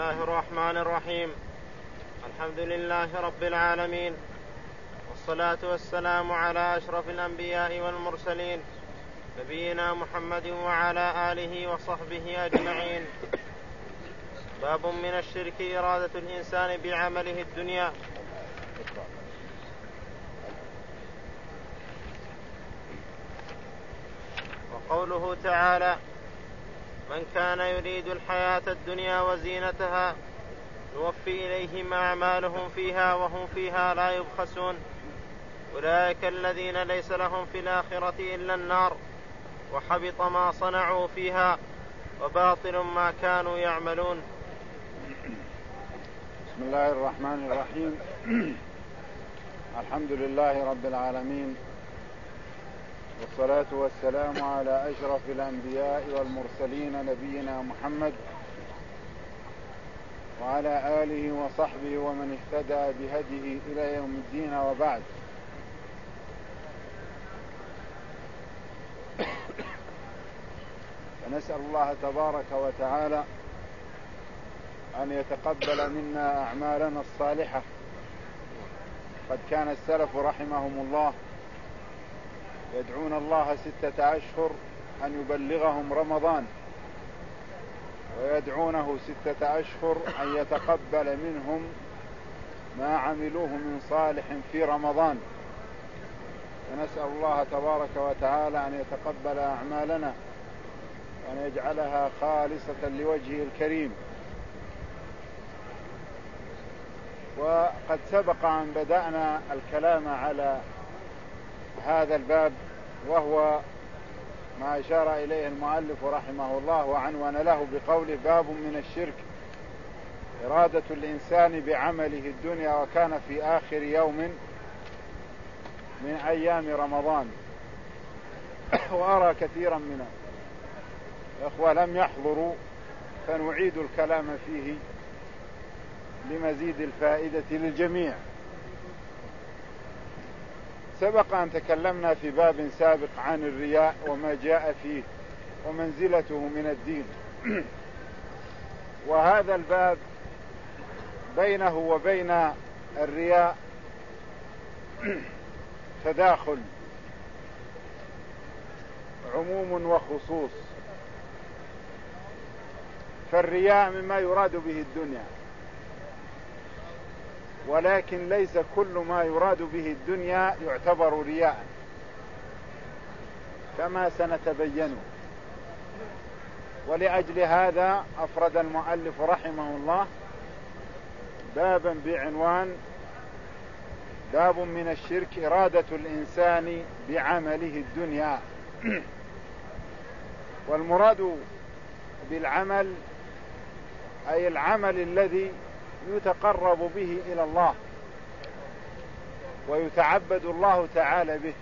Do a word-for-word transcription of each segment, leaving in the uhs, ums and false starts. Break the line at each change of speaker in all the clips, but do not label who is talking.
الله الرحمن الرحيم. الحمد لله رب العالمين، والصلاة والسلام على أشرف الأنبياء والمرسلين، نبينا محمد وعلى آله وصحبه أجمعين. باب من الشرك إرادة الإنسان بعمله الدنيا. وقوله تعالى: من كان يريد الحياة الدنيا وزينتها نوفي إليهم أعمالهم فيها وهم فيها لا يبخسون أولئك الذين ليس لهم في الآخرة إلا النار وحبط ما صنعوا فيها وباطل ما كانوا يعملون.
بسم الله الرحمن الرحيم. الحمد لله رب العالمين، والصلاة والسلام على أشرف الأنبياء والمرسلين نبينا محمد وعلى آله وصحبه ومن اهتدى بهديه إلى يوم الدين، وبعد. فنسأل الله تبارك وتعالى أن يتقبل منا أعمالنا الصالحة. قد كان السلف رحمهم الله يدعون الله ستة أشهر أن يبلغهم رمضان، ويدعونه ستة أشهر أن يتقبل منهم ما عملوه من صالح في رمضان. ونسأل الله تبارك وتعالى أن يتقبل أعمالنا وأن يجعلها خالصة لوجهه الكريم. وقد سبق أن بدأنا الكلام على هذا الباب، وهو ما أشار إليه المؤلف رحمه الله وعنوان له بقوله: باب من الشرك إرادة الإنسان بعمله الدنيا، وكان في آخر يوم من أيام رمضان. وأرى كثيرا من الأخوة لم يحضروا، فنعيد الكلام فيه لمزيد الفائدة للجميع. سبق أن تكلمنا في باب سابق عن الرياء وما جاء فيه ومنزلته من الدين. وهذا الباب بينه وبين الرياء تداخل، عموم وخصوص. فالرياء مما يراد به الدنيا، ولكن ليس كل ما يراد به الدنيا يعتبر رياء، كما سنتبين. ولأجل هذا أفرد المؤلف رحمه الله بابا بعنوان: باب من الشرك إرادة الإنسان بعمله الدنيا. والمراد بالعمل أي العمل الذي يتقرب به إلى الله ويتعبد الله تعالى به.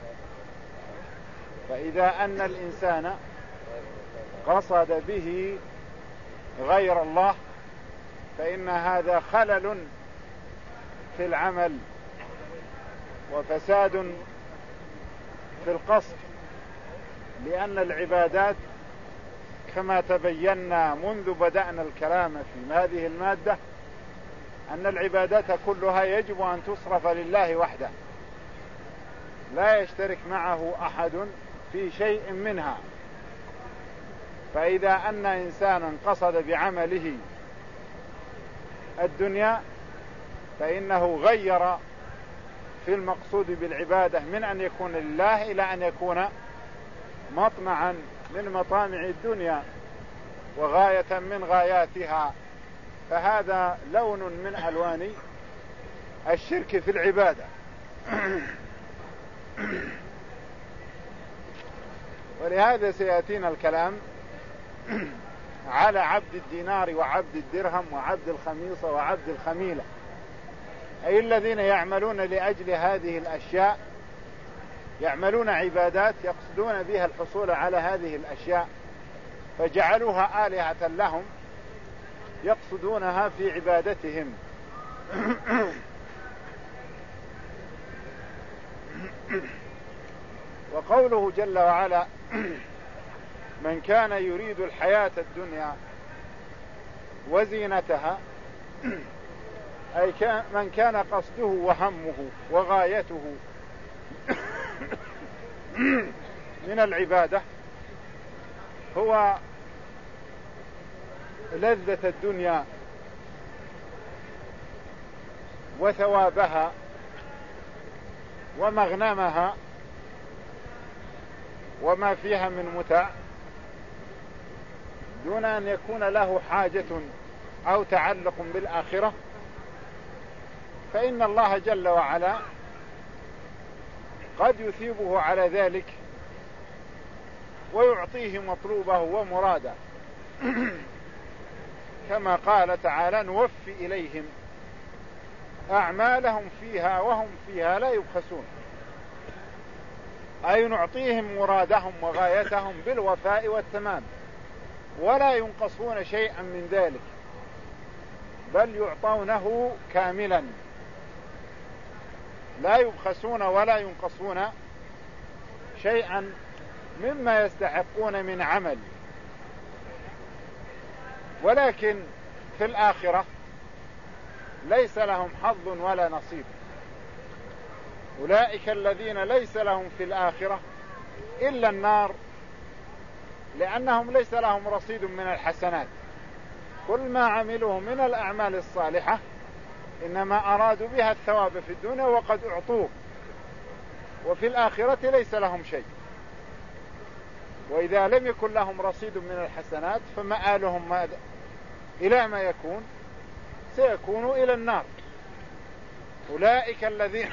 فإذا أن الإنسان قصد به غير الله فإن هذا خلل في العمل وفساد في القصد، لأن العبادات كما تبينا منذ بدأنا الكلام في هذه المادة أن العبادات كلها يجب أن تصرف لله وحده، لا يشترك معه أحد في شيء منها. فإذا أن إنسانا قصد بعمله الدنيا فإنه غير في المقصود بالعبادة من أن يكون لله إلى أن يكون مطمعا من مطامع الدنيا وغاية من غاياتها. فهذا لون من ألوان الشرك في العبادة. ولهذا سيأتينا الكلام على عبد الدينار وعبد الدرهم وعبد الخميصة وعبد الخميلة، أي الذين يعملون لأجل هذه الأشياء، يعملون عبادات يقصدون بها الحصول على هذه الأشياء، فجعلوها آلهة لهم يقصدونها في عبادتهم. وقوله جل وعلا: من كان يريد الحياة الدنيا وزينتها، أي من كان قصده وهمه وغايته من العبادة هو لذة الدنيا وثوابها ومغنمها وما فيها من متع، دون أن يكون له حاجة أو تعلق بالآخرة، فإن الله جل وعلا قد يثيبه على ذلك ويعطيه مطلوبه ومراده، كما قال تعالى: نوفي إليهم أعمالهم فيها وهم فيها لا يبخسون، أي نعطيهم مرادهم وغايتهم بالوفاء والتمام، ولا ينقصون شيئا من ذلك، بل يعطونه كاملا، لا يبخسون ولا ينقصون شيئا مما يستحقون من عمل. ولكن في الآخرة ليس لهم حظ ولا نصيب. أولئك الذين ليس لهم في الآخرة إلا النار، لأنهم ليس لهم رصيد من الحسنات، كل ما عملوه من الأعمال الصالحة إنما أرادوا بها الثواب في الدنيا وقد أعطوه، وفي الآخرة ليس لهم شيء. وإذا لم يكن لهم رصيد من الحسنات فمآلهم ما إلى ما يكون سيكون إلى النار. أولئك الذين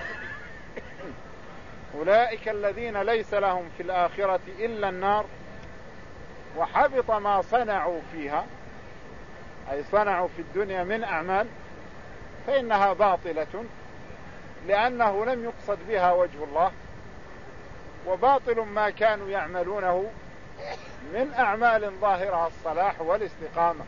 أولئك الذين ليس لهم في الآخرة إلا النار، وحبط ما صنعوا فيها، أي صنعوا في الدنيا من أعمال، فإنها باطلة، لأنه لم يقصد بها وجه الله، وباطل ما كانوا يعملونه من أعمال ظاهرها الصلاح والاستقامة،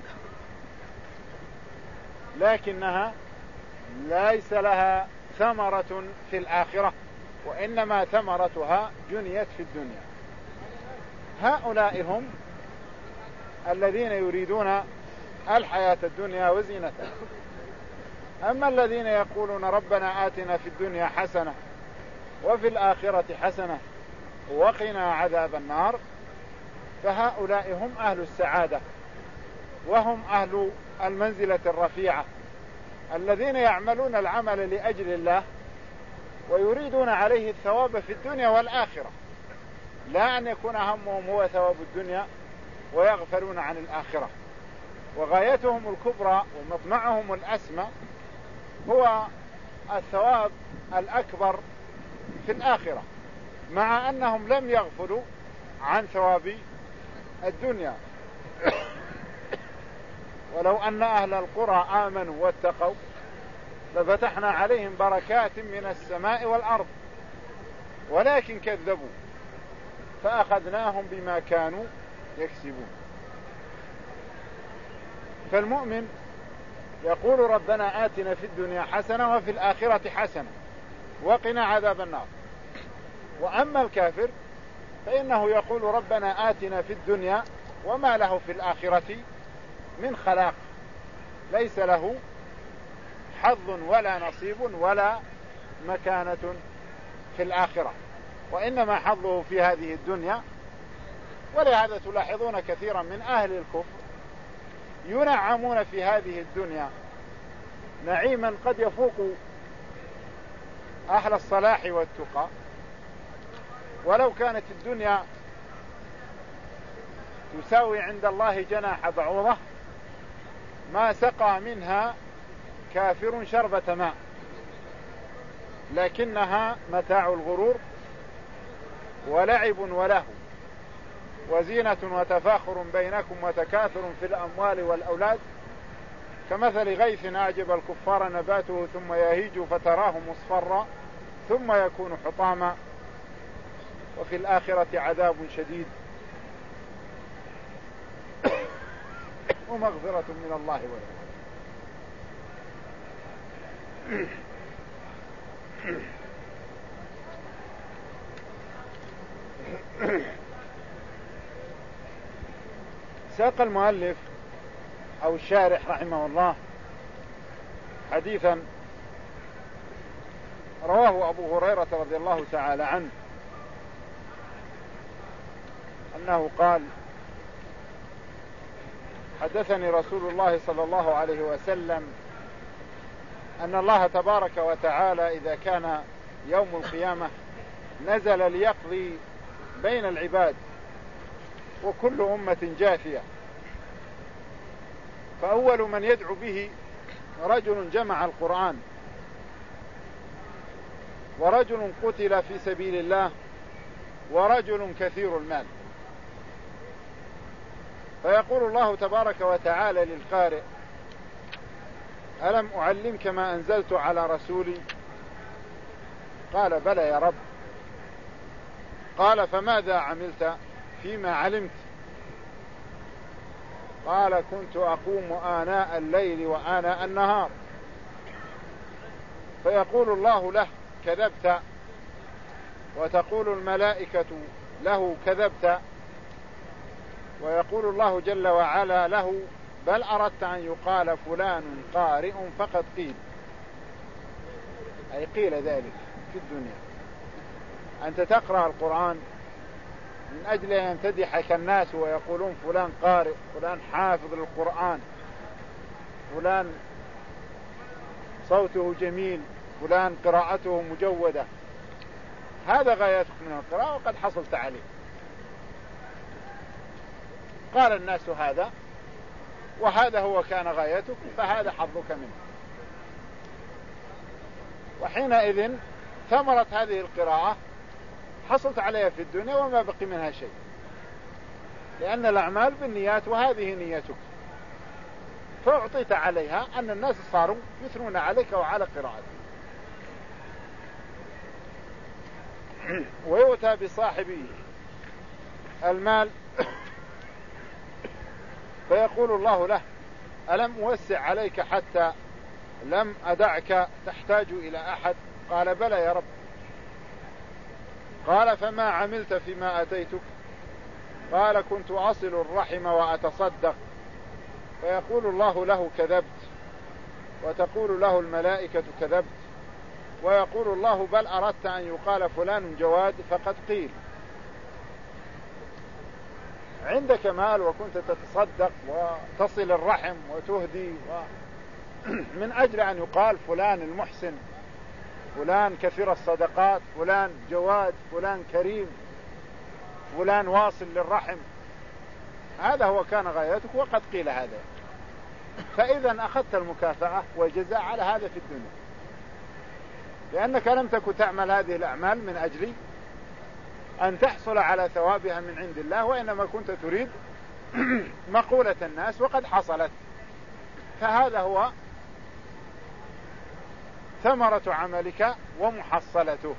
لكنها ليس لها ثمرة في الآخرة، وإنما ثمرتها جنيت في الدنيا. هؤلاء هم الذين يريدون الحياة الدنيا وزينتها. أما الذين يقولون ربنا آتنا في الدنيا حسنة وفي الآخرة حسنة وقنا عذاب النار، فهؤلاء هم أهل السعادة، وهم أهل المنزلة الرفيعة، الذين يعملون العمل لأجل الله ويريدون عليه الثواب في الدنيا والآخرة، لا أن يكون همهم هو ثواب الدنيا ويغفلون عن الآخرة. وغايتهم الكبرى ومطمعهم الأسمى هو الثواب الأكبر في الآخرة، مع أنهم لم يغفلوا عن ثواب الدنيا. ولو أن أهل القرى آمنوا واتقوا لفتحنا عليهم بركات من السماء والأرض، ولكن كذبوا فأخذناهم بما كانوا يكسبون. فالمؤمن يقول ربنا آتنا في الدنيا حسنة وفي الآخرة حسنة وقنا عذاب النار. وأما الكافر فإنه يقول ربنا آتنا في الدنيا وما له في الآخرة من خلاق، ليس له حظ ولا نصيب ولا مكانة في الآخرة، وإنما حظه في هذه الدنيا. ولهذا تلاحظون كثيرا من أهل الكفر ينعمون في هذه الدنيا نعيما قد يفوق أهل الصلاح والتقى، ولو كانت الدنيا تساوي عند الله جناح بعوضة ما سقى منها كافر شربة ماء، لكنها متاع الغرور ولعب وله وزينة وتفاخر بينكم وتكاثر في الأموال والأولاد، كمثل غيث أعجب الكفار نباته ثم يهيج فتراه مصفرا ثم يكون حطاما وفي الآخرة عذاب شديد ومغفرة من الله ورضوان. ساق المؤلف أو الشارح رحمه الله حديثا رواه أبو هريرة رضي الله تعالى عنه أنه قال: حدثني رسول الله صلى الله عليه وسلم أن الله تبارك وتعالى إذا كان يوم القيامة نزل ليقضي بين العباد وكل أمة جاثية، فأول من يدعو به رجل جمع القرآن، ورجل قتل في سبيل الله، ورجل كثير المال. فيقول الله تبارك وتعالى للقارئ: ألم أعلمك ما أنزلت على رسولي؟ قال: بلى يا رب. قال: فماذا عملت فيما علمت؟ قال: كنت أقوم آناء الليل وآناء النهار. فيقول الله له: كذبت. وتقول الملائكة له: كذبت. ويقول الله جل وعلا له: بل أردت أن يقال فلان قارئ فقد قيل، أي قيل ذلك في الدنيا. أنت تقرأ القرآن من أجل أن يمتدحك الناس ويقولون فلان قارئ، فلان حافظ للقرآن، فلان صوته جميل، فلان قراءته مجودة. هذا غايتك من القراءة وقد حصلت عليه. قال الناس هذا، وهذا هو كان غايتك، فهذا حظك منه. وحينئذ ثمرة هذه القراءة حصلت عليها في الدنيا وما بقي منها شيء، لأن الأعمال بالنيات وهذه نيتك، فأعطيت عليها أن الناس صاروا يثنون عليك وعلى قراءتك. ويؤتى بصاحب المال فيقول الله له: ألم أوسع عليك حتى لم أدعك تحتاج إلى أحد؟ قال: بلى يا رب. قال: فما عملت فيما أتيتك؟ قال: كنت أصل الرحم وأتصدق. فيقول الله له: كذبت. وتقول له الملائكة: كذبت. ويقول الله: بل أردت أن يقال فلان جواد فقد قيل. عندك مال وكنت تتصدق وتصل الرحم وتهدي و... من أجل أن يقال فلان المحسن، فلان كثير الصدقات، فلان جواد، فلان كريم، فلان واصل للرحم. هذا هو كان غايتك وقد قيل هذا. فإذا أخذت المكافأة والجزاء على هذا في الدنيا، لأنك لم تكن تعمل هذه الأعمال من أجل أن تحصل على ثوابها من عند الله، وإنما كنت تريد مقولة الناس وقد حصلت. فهذا هو ثمرة عملك ومحصلته.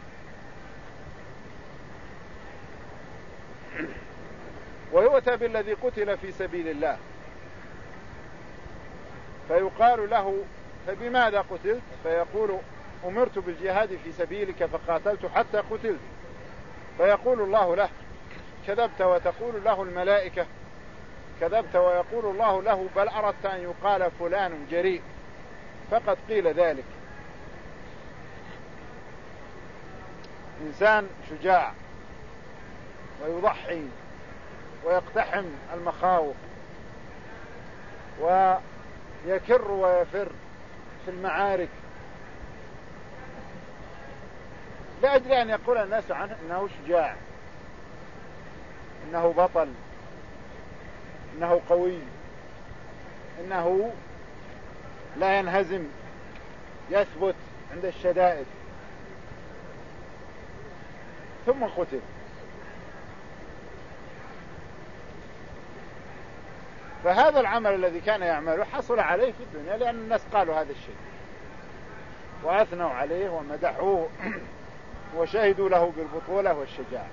ويؤتى بالذي قتل في سبيل الله فيقال له: فبماذا قتلت؟ فيقول: أمرت بالجهاد في سبيلك فقاتلت حتى قتلت. فيقول الله له: كذبت. وتقول له الملائكة: كذبت. ويقول الله له: بل أردت أن يقال فلان جريء فقد قيل ذلك. إنسان شجاع ويضحي ويقتحم المخاوف ويكر ويفر في المعارك لأجل أن يقول الناس عنه إنه شجاع، إنه بطل، إنه قوي، إنه لا ينهزم، يثبت عند الشدائد. ثم قتل. فهذا العمل الذي كان يعمله حصل عليه في الدنيا، لأن الناس قالوا هذا الشيء وأثنوا عليه ومدحوه وشهدوا له بالبطولة والشجاعة،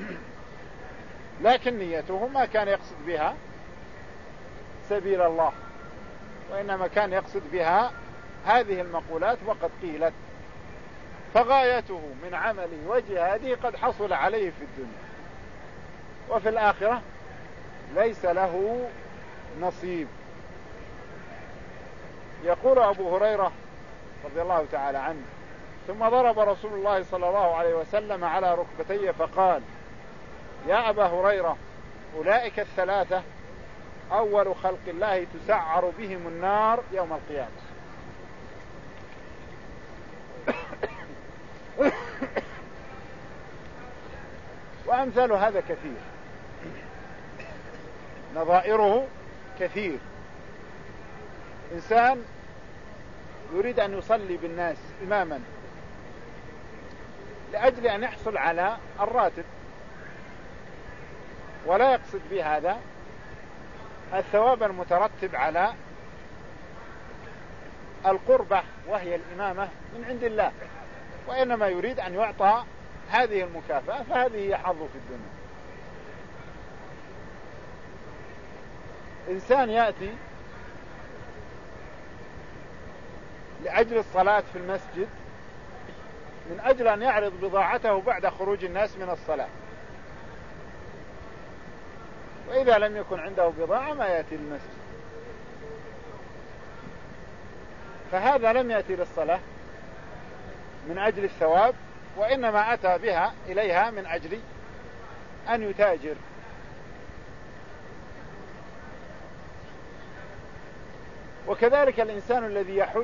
لكن نيته ما كان يقصد بها سبيل الله، وإنما كان يقصد بها هذه المقولات وقد قيلت. فغايته من عمله وجهاده قد حصل عليه في الدنيا، وفي الآخرة ليس له نصيب، يقول أبو هريرة رضي الله تعالى عنه: ثم ضرب رسول الله صلى الله عليه وسلم على ركبتيه فقال: يا أبا هريرة، أولئك الثلاثة أول خلق الله تسعر بهم النار يوم القيامة. وأمثال هذا كثير، نظائره كثير. إنسان يريد أن يصلي بالناس إماما لأجل أن يحصل على الراتب، ولا يقصد بهذا الثواب المترتب على القربة وهي الإمامة من عند الله، وإنما يريد أن يعطى هذه المكافأة، فهذه هي حظه في الدنيا. إنسان يأتي لأجل الصلاة في المسجد من أجل أن يعرض بضاعته بعد خروج الناس من الصلاة، وإذا لم يكن عنده بضاعة ما يأتي للمسجد، فهذا لم يأتي للصلاة من أجل الثواب، وإنما أتى بها إليها من أجل أن يتاجر. وكذلك الإنسان الذي يحج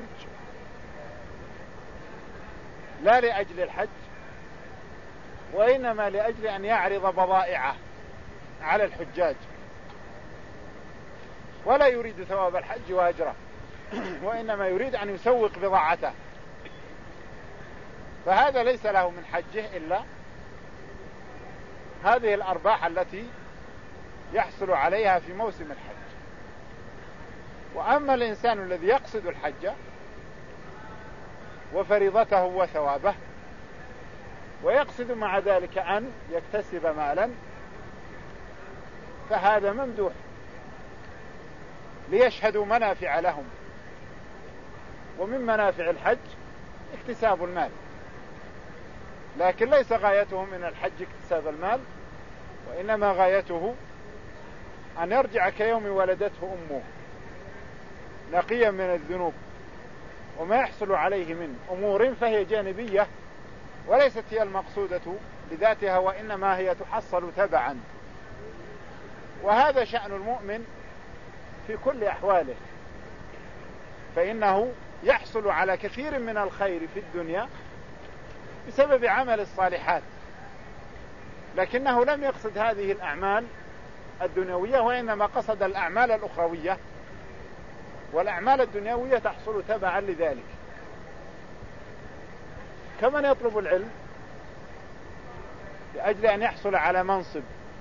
لا لأجل الحج، وإنما لأجل أن يعرض بضائعه على الحجاج، ولا يريد ثواب الحج وأجره، وإنما يريد أن يسوق بضاعته، فهذا ليس له من حجه إلا هذه الأرباح التي يحصل عليها في موسم الحج. وأما الإنسان الذي يقصد الحج وفريضته وثوابه، ويقصد مع ذلك أن يكتسب مالا، فهذا ممدوح ليشهدوا منافع لهم، ومن منافع الحج اكتساب المال، لكن ليس غايته من الحج اكتساب المال، وإنما غايته أن يرجع كيوم ولدته أمه نقيا من الذنوب، وما يحصل عليه من أمور فهي جانبية وليست هي المقصودة بذاتها، وإنما هي تحصل تبعا. وهذا شأن المؤمن في كل أحواله، فإنه يحصل على كثير من الخير في الدنيا بسبب عمل الصالحات، لكنه لم يقصد هذه الأعمال الدنيوية، وإنما قصد الأعمال الأخروية، والأعمال الدنيوية تحصل تبعا لذلك. كمن يطلب العلم لأجل أن يحصل على منصب،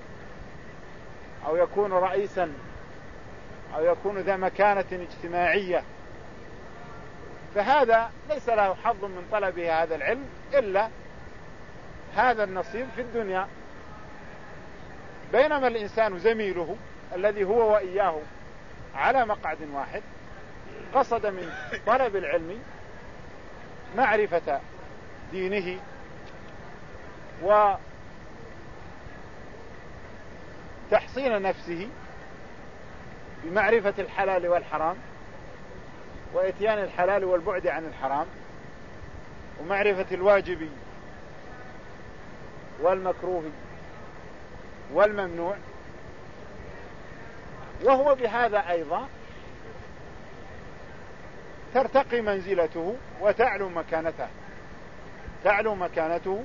أو يكون رئيسا، أو يكون ذا مكانة اجتماعية، فهذا ليس له حظ من طلبه هذا العلم إلا هذا النصيب في الدنيا. بينما الإنسان زميله الذي هو وإياه على مقعد واحد قصد من طلب العلم معرفة دينه وتحصين نفسه بمعرفة الحلال والحرام، وإتيان الحلال والبعد عن الحرام، ومعرفة الواجب والمكروه والممنوع، وهو بهذا أيضا ترتقي منزلته وتعلو مكانته تعلو مكانته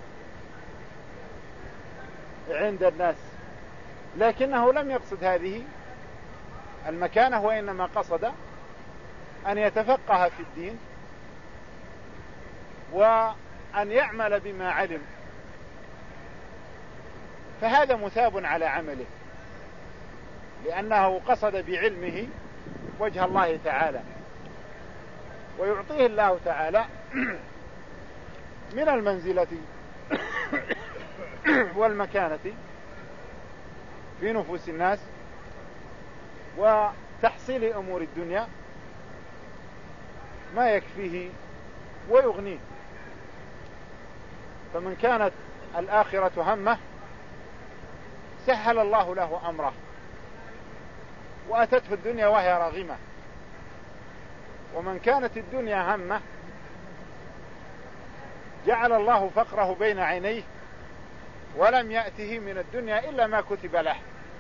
عند الناس، لكنه لم يقصد هذه المكانة، وإنما قصد أن يتفقه في الدين وأن يعمل بما علم، فهذا مثاب على عمله، لأنه قصد بعلمه وجه الله تعالى، ويعطيه الله تعالى من المنزلة والمكانة في نفوس الناس وتحصيل أمور الدنيا ما يكفيه ويغنيه. فمن كانت الآخرة همه سهل الله له أمره، وأتته الدنيا وهي راغمة، ومن كانت الدنيا همه جعل الله فقره بين عينيه ولم يأته من الدنيا إلا ما كتب له.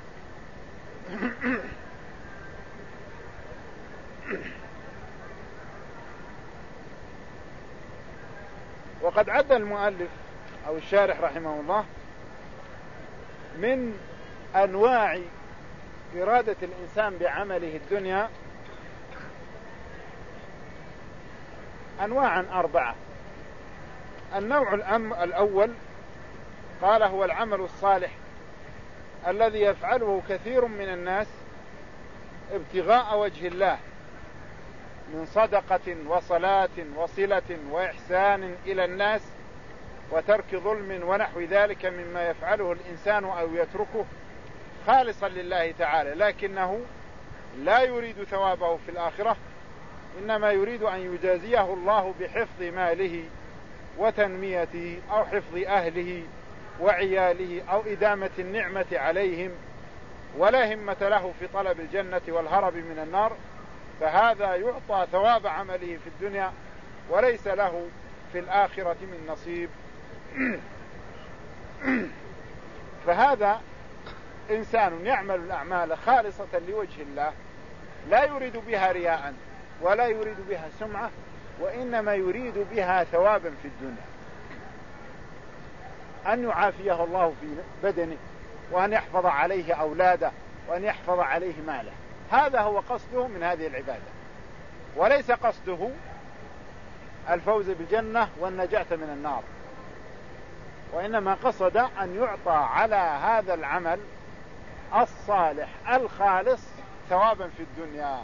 وقد عد المؤلف أو الشارح رحمه الله من أنواع إرادة الإنسان بعمله الدنيا أنواعا أربعة. النوع الأول قال هو العمل الصالح الذي يفعله كثير من الناس ابتغاء وجه الله من صدقة وصلاة وصلة وإحسان إلى الناس وترك ظلم ونحو ذلك مما يفعله الإنسان أو يتركه خالصا لله تعالى، لكنه لا يريد ثوابه في الآخرة، إنما يريد أن يجازيه الله بحفظ ماله وتنميته أو حفظ أهله وعياله أو إدامة النعمة عليهم، ولا همة له في طلب الجنة والهرب من النار، فهذا يعطى ثواب عمله في الدنيا وليس له في الآخرة من نصيب. فهذا إنسان يعمل الأعمال خالصة لوجه الله لا يريد بها رياء ولا يريد بها سمعة، وإنما يريد بها ثوابا في الدنيا، أن يعافيه الله في بدنه وأن يحفظ عليه أولاده وأن يحفظ عليه ماله. هذا هو قصده من هذه العبادة، وليس قصده الفوز بالجنة والنجاة من النار، وإنما قصد أن يعطى على هذا العمل الصالح الخالص ثوابا في الدنيا.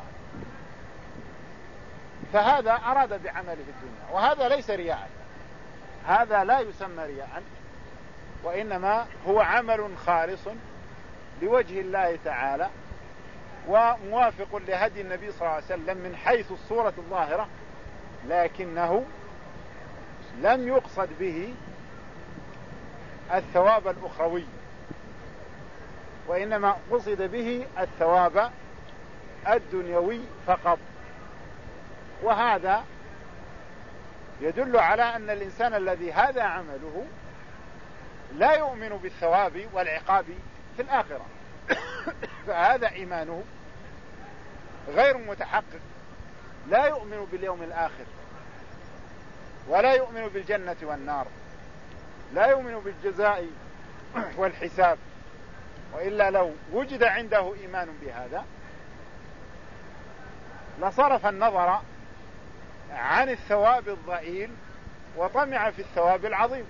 فهذا أراد بعمله في الدنيا، وهذا ليس رياء، هذا لا يسمى رياء، وإنما هو عمل خالص لوجه الله تعالى وموافق لهدي النبي صلى الله عليه وسلم من حيث الصورة الظاهرة، لكنه لم يقصد به الثواب الأخروي، وإنما قصد به الثواب الدنيوي فقط. وهذا يدل على أن الإنسان الذي هذا عمله لا يؤمن بالثواب والعقاب في الآخرة، فهذا إيمانه غير متحقق، لا يؤمن باليوم الآخر ولا يؤمن بالجنة والنار، لا يؤمن بالجزاء والحساب، وإلا لو وجد عنده إيمان بهذا لصرف النظر عن الثواب الضئيل وطمع في الثواب العظيم،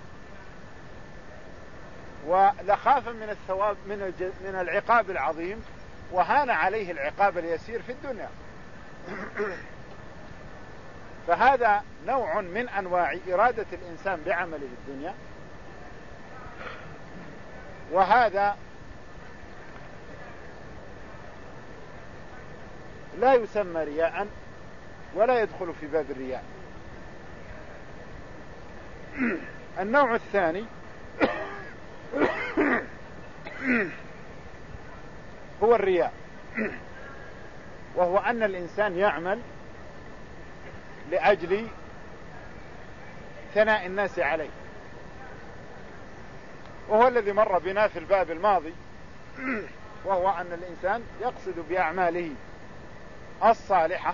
ولخاف من الثواب من من العقاب العظيم، وهان عليه العقاب اليسير في الدنيا. فهذا نوع من أنواع إرادة الإنسان بعمله الدنيا، وهذا لا يسمى رياء ولا يدخل في باب الرياء. النوع الثاني هو الرياء، وهو أن الإنسان يعمل لأجل ثناء الناس عليه، وهو الذي مر بنا في الباب الماضي، وهو أن الإنسان يقصد بأعماله الصالحة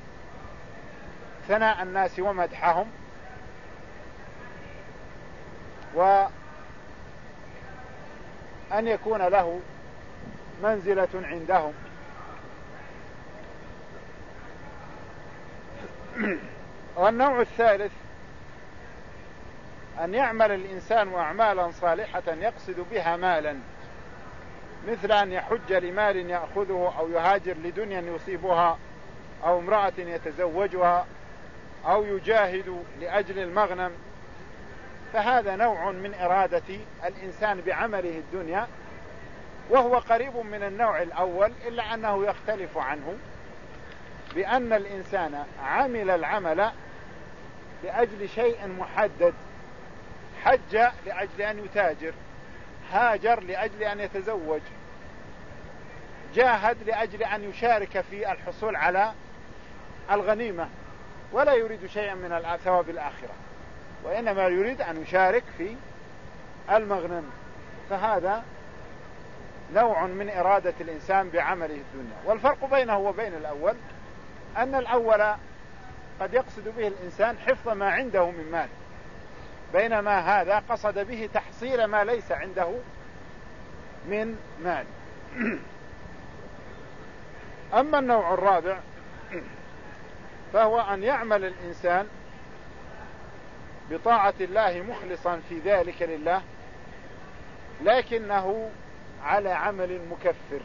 ثناء الناس ومدحهم، وأن يكون له منزلة عندهم. والنوع الثالث أن يعمل الإنسان أعمالا صالحة يقصد بها مالا، مثل أن يحج لمال يأخذه، أو يهاجر لدنيا يصيبها، أو امرأة يتزوجها، أو يجاهد لأجل المغنم. فهذا نوع من إرادة الإنسان بعمله الدنيا، وهو قريب من النوع الأول، إلا أنه يختلف عنه بأن الإنسان عمل العمل لأجل شيء محدد، حج لأجل أن يتاجر، هاجر لأجل أن يتزوج، جاهد لأجل أن يشارك في الحصول على الغنيمة ولا يريد شيئا من ثواب الآخرة، وإنما يريد أن يشارك في المغنم. فهذا نوع من إرادة الإنسان بعمله الدنيا. والفرق بينه وبين الأول أن الأول قد يقصد به الإنسان حفظ ما عنده من مال، بينما هذا قصد به تحصيل ما ليس عنده من مال. أما النوع الرابع فهو أن يعمل الإنسان بطاعة الله مخلصا في ذلك لله، لكنه على عمل مكفر،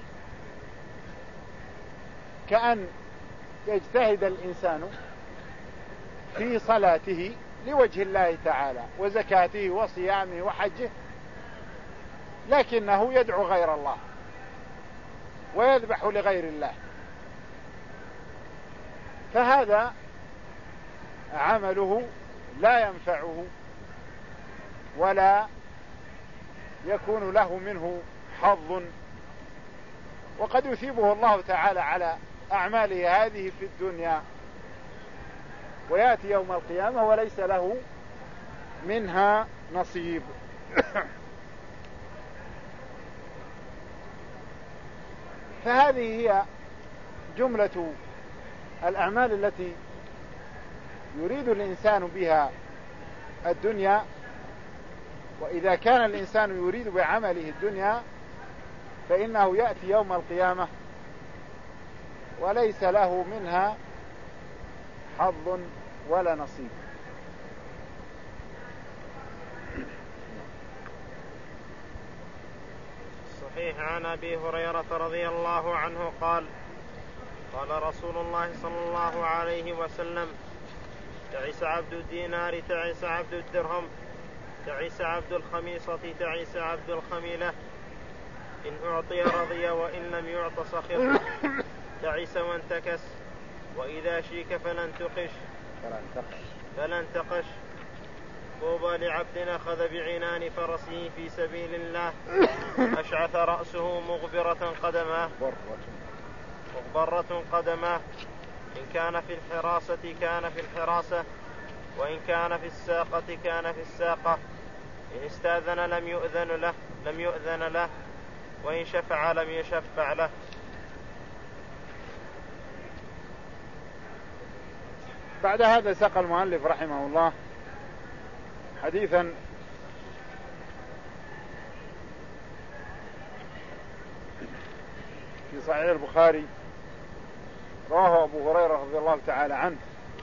كأن يجتهد الإنسان في صلاته لوجه الله تعالى وزكاته وصيامه وحجه، لكنه يدعو غير الله ويذبح لغير الله، فهذا عمله لا ينفعه ولا يكون له منه حظ، وقد يثيبه الله تعالى على أعماله هذه في الدنيا، ويأتي يوم القيامة وليس له منها نصيب. فهذه هي جملة الأعمال التي يريد الإنسان بها الدنيا. وإذا كان الإنسان يريد بعمله الدنيا فإنه يأتي يوم القيامة وليس له منها حظ ولا نصيب.
صحيح. عن أبي هريرة رضي الله عنه قال: قال رسول الله صلى الله عليه وسلم: تعس عبد الدينار، تعس عبد الدرهم، تعس عبد الخميصة، تعس عبد الخميلة، إن أعطي رضي وإن لم يعط سخط، تعس وانتكس، وإذا شيك فلن تقش فلن تقش. طوبى لعبد أخذ بعنان فرسه في سبيل الله، أشعث رأسه مغبرة قدماه مغبرة قدماه إن كان في الحراسة كان في الحراسة، وإن كان في الساقة كان في الساقة، إن استأذن لم يؤذن له لم يؤذن له وإن شفع لم يشفع له.
بعد هذا ساق المؤلف رحمه الله حديثا في صحيح البخاري رواه أبو هريرة رضي الله تعالى عنه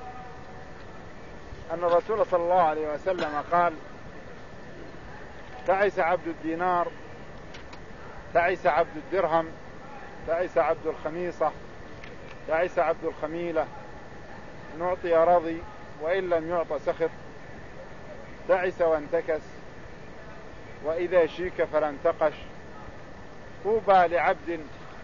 أن الرسول صلى الله عليه وسلم قال: تعس عبد الدينار، تعس عبد الدرهم، تعس عبد الخميصة، تعس عبد الخميلة، إن أعطي رضي وإن لم يعط سخط، تعس وانتكس، وإذا شيك فلن تقش. طوبى لعبد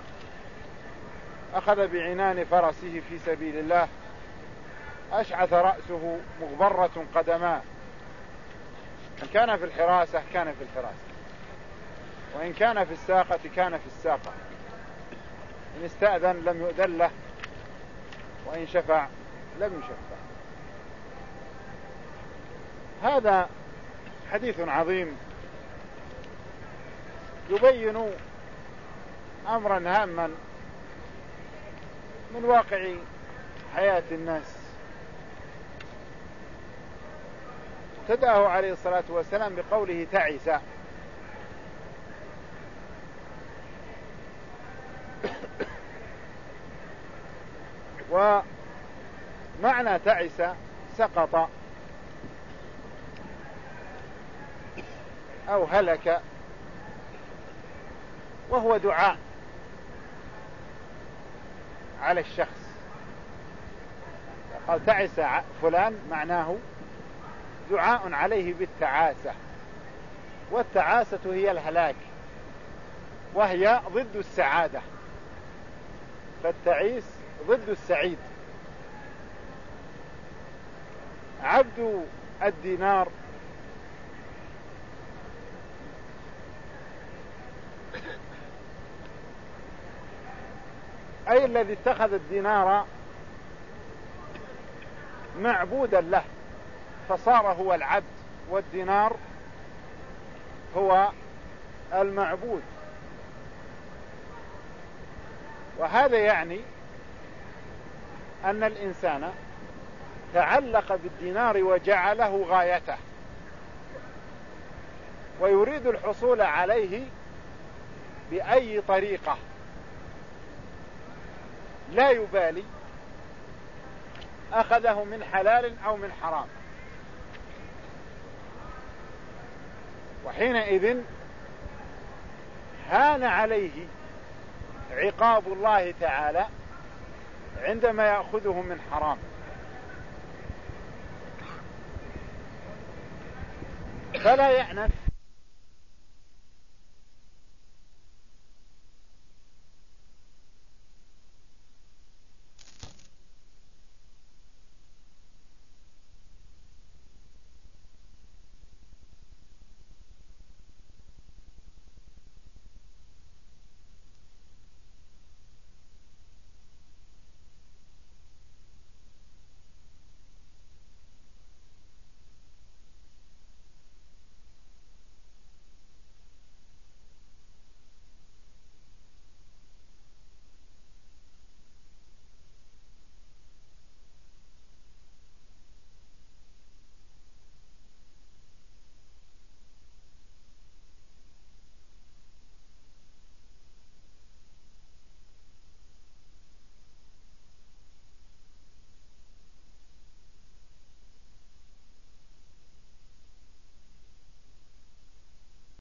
أخذ بعنان فرسه في سبيل الله، أشعث رأسه مغبرة قدماه، إن كان في الحراسة كان في الحراسة، وإن كان في الساقة كان في الساقة، إن استأذن لم يؤذن له وإن شفع لم يشفع. هذا حديث عظيم يبين أمرا هاما من واقع حياة الناس. ابتدأه عليه الصلاة والسلام بقوله تعس، ومعنى تعس سقط أو هلك، وهو دعاء على الشخص. قال تعس فلان معناه دعاء عليه بالتعاسة، والتعاسة هي الهلاك، وهي ضد السعادة، فالتعيس ضد السعيد. عبد الدينار أي الذي اتخذ الدينار معبودا له، فصار هو العبد والدينار هو المعبود. وهذا يعني أن الإنسان تعلق بالدينار وجعله غايته، ويريد الحصول عليه بأي طريقة، لا يبالي أخذه من حلال أو من حرام. وحينئذ هان عليه عقاب الله تعالى عندما يأخذه من حرام. فلا يأنف